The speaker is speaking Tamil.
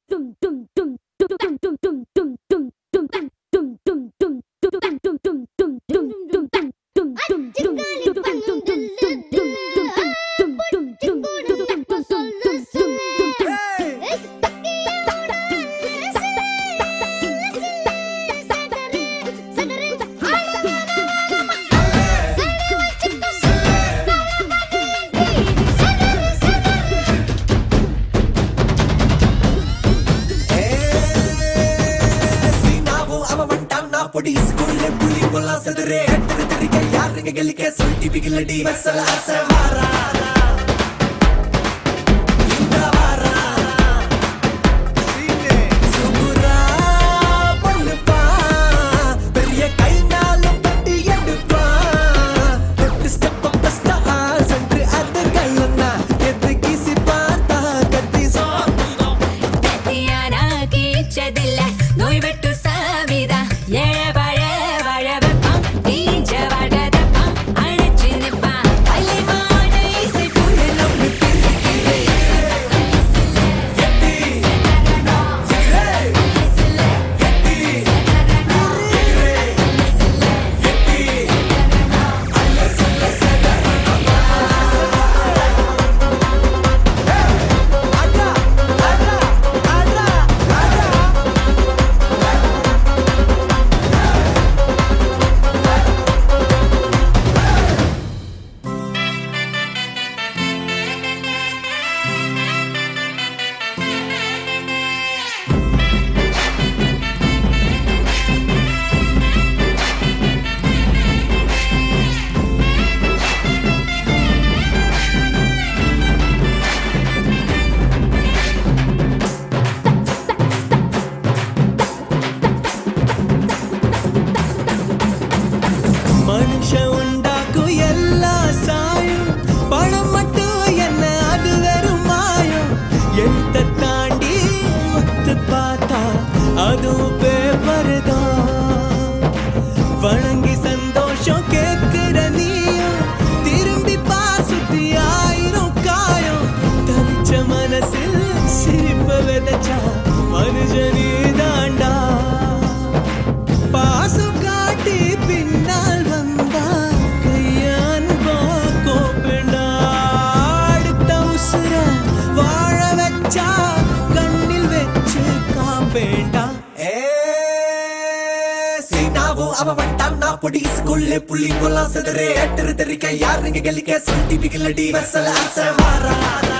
பொடி ஸ்கூல்ல புள்ளி போல சதுரே ஹட்டர் தெரிக்க யாருங்க கலிக்க சொல்டி பிகிலடி வசல அசவாரா இந்த வாரா சீனே சுகுரா பல்லுப்பா பெரிய கைனாலும் பட்டி எடுப்பா தொட்டு ஸ்டெப் அப் பஸ்டா சென்று அது கல்லனா எது கிசி பார்த்தா கத்தி சாப்பிடும் கத்தியானா கீச்சதில்ல நோய் வெட்டு சாவிதா மனுஷ உண்டாக்கு எல்லா சாயம் பணம் மட்டும் என்ன அது வெறும் மாயம் எழுத்த தாண்டி ஒத்து பார்த்தா அதுவும் பேப்பர் தான் வணங்கி சந்தோஷம் கேட்கிற நீயும் திரும்பி பாசுத்தி ஆயிரம் காயம் தவிச்ச மனசில் சிரிப்ப விதைச்சா மனுஷனே தாண்டா பாசம் காட்டி பின்னால் வந்தா கையான் கோப்பேண்டா அடுத்த உசுர வாழ வச்சா கண்ணில் வச்சு காப்பேண்டா சீனாவும் அவ வண்டாம் நான் பொடி ஸ்கூல்ல புள்ளி போலாம் சதுரே ஹட்டர் தெரிக்க யாருங்க கலிக்க சொல்டி பிகிலடி வசல அசவாரா